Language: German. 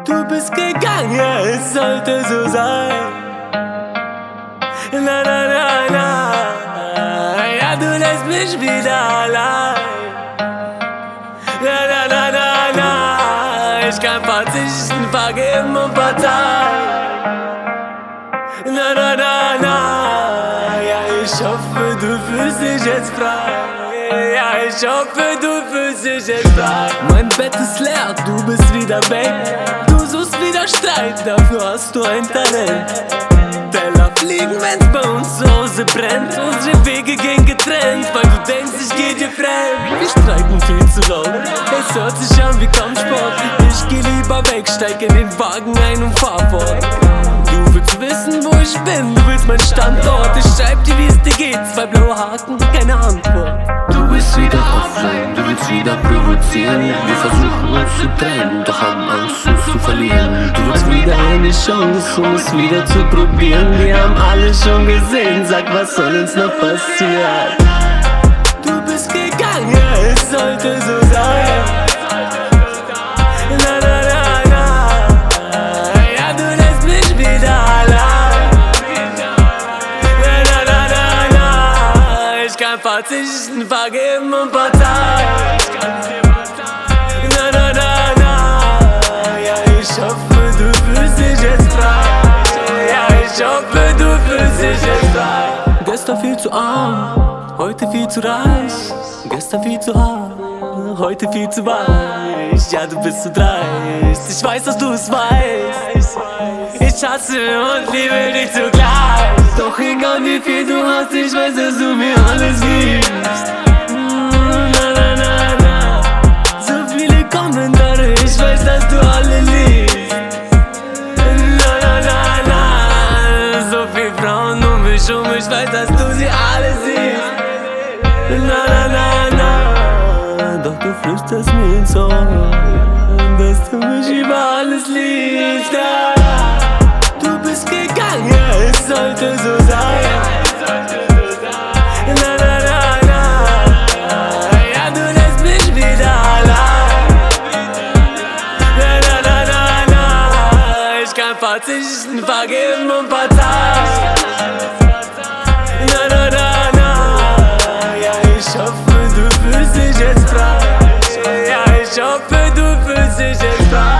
Du bist gegangen, ja, es sollte so sein. Na, na, na, na. Ja, du lässt mich wieder allein. Na, na, na, na, na. Ich kann verzichten, vergeben und verzeihen. Na, na, na, na. Ja, ich hoffe, du fühlst dich jetzt frei. Ja, ich hoffe, du fühlst dich jetzt frei. Mein Bett ist leer, du bist wieder weg. Du suchst wieder Streit, dafür hast du ein Talent. Teller fliegen, wenn's bei uns zu Hause brennt. Unsere Wege gehen getrennt, weil du denkst, ich geh dir fremd. Wir streiten viel zu laut, es hört sich an wie Kampfsport. Ich geh lieber weg, steig in den Wagen ein und fahr fort. Du willst wissen, wo ich bin, du willst meinen Standort. Ich schreib dir, wie es dir geht, 2 blaue Haken, keine Antwort. Du bist wieder offline, du willst wieder provozieren. Wir versuchen uns zu trennen, doch haben Angst uns zu verlieren. Du willst wieder eine Chance, um es wieder zu probieren. Wir haben alles schon gesehen, sag, was soll uns noch passieren? Du bist gegangen, ja, es sollte so sein. Na, na, na, na. Ja, du lässt mich wieder allein. Na, na, na, na, na. Ich kann verzichten, vergeben und verzeihen. Na, na, na, na. Ja, ich hoffe, du fühlst dich jetzt frei. Ja, ich hoffe, du fühlst dich jetzt frei. Gestern viel zu arm, heute viel zu reich. Gestern viel zu hart, heute viel zu weich. Ja, du bist so dreist, ich weiß, dass du es weißt. Ich hasse und liebe dich zugleich. Doch egal wie viel du hast, ich weiß, dass du mir alles gibst. Na, na, na, na. So viele Kommentare, ich weiß, dass du alle liebst. Na, na, na, na. So viele Frauen um mich, ich weiß, dass du sie alle siehst. Na, na, na, na. Doch du flüsterst mir ins Ohr, dass du mich über alles liebst. Ja. Du bist gegangen, ja, es sollte so sein. Na, na, na, na. Ja, du lässt mich wieder allein. Na, na, na, na, na. Ich kann verzichten, vergeben und verzeihen. Na, na, na, na. Ja, ich hoffe, du fühlst dich jetzt frei. Ja, ich hoffe, du fühlst dich jetzt frei.